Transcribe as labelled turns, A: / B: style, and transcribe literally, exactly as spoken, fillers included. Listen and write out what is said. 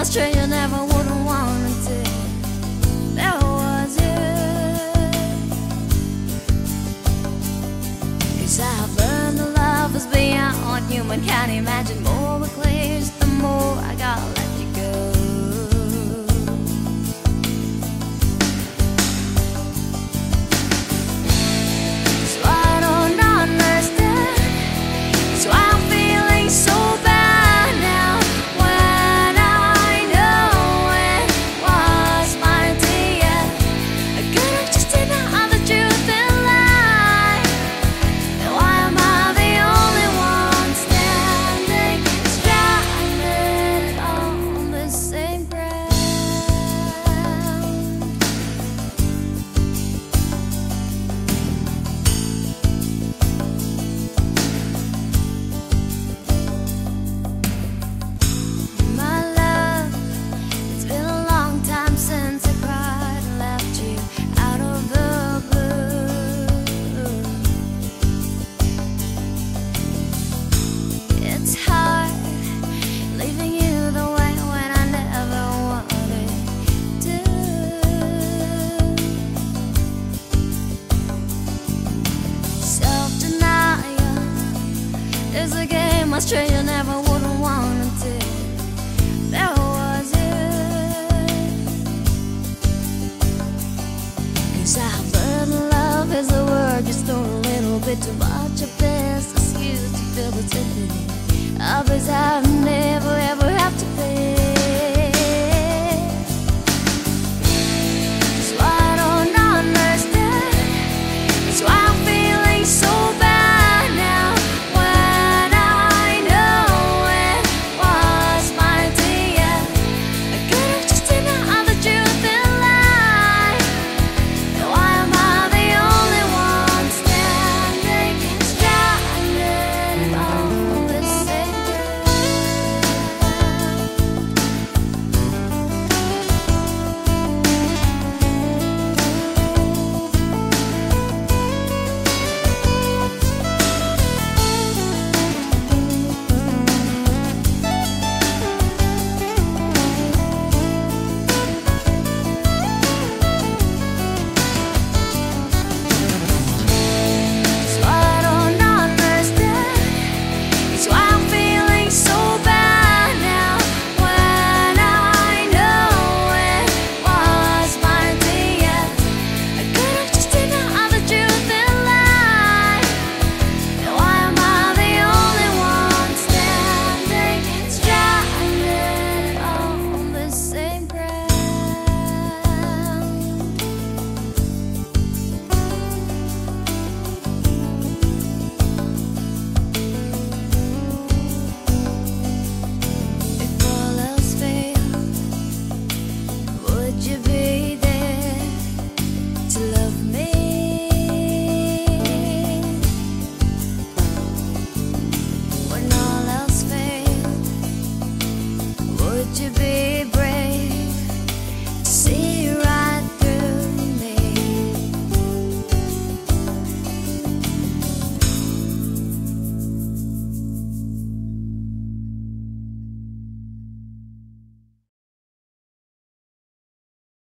A: stranger never wouldn't want to do. There was you. 'Cause I've learned that love is beyond what human can imagine. More it clears, the more I gotta let you go. So I don't understand. So I'm feeling so bad now when I know it was my dear. I couldn't just deny the truth and lie. And why am I the only one standing stranded on the same ground? My love, it's been a long time since I cried and left you out of the blue. It's hard leaving you the way when I never wanted to. Self-denial is a game a stranger never wouldn't want to. There was you. 'Cause I've learned love is a word just thrown a little bit too much of best excuse to feel the sympathy of his I've never ever have to pay.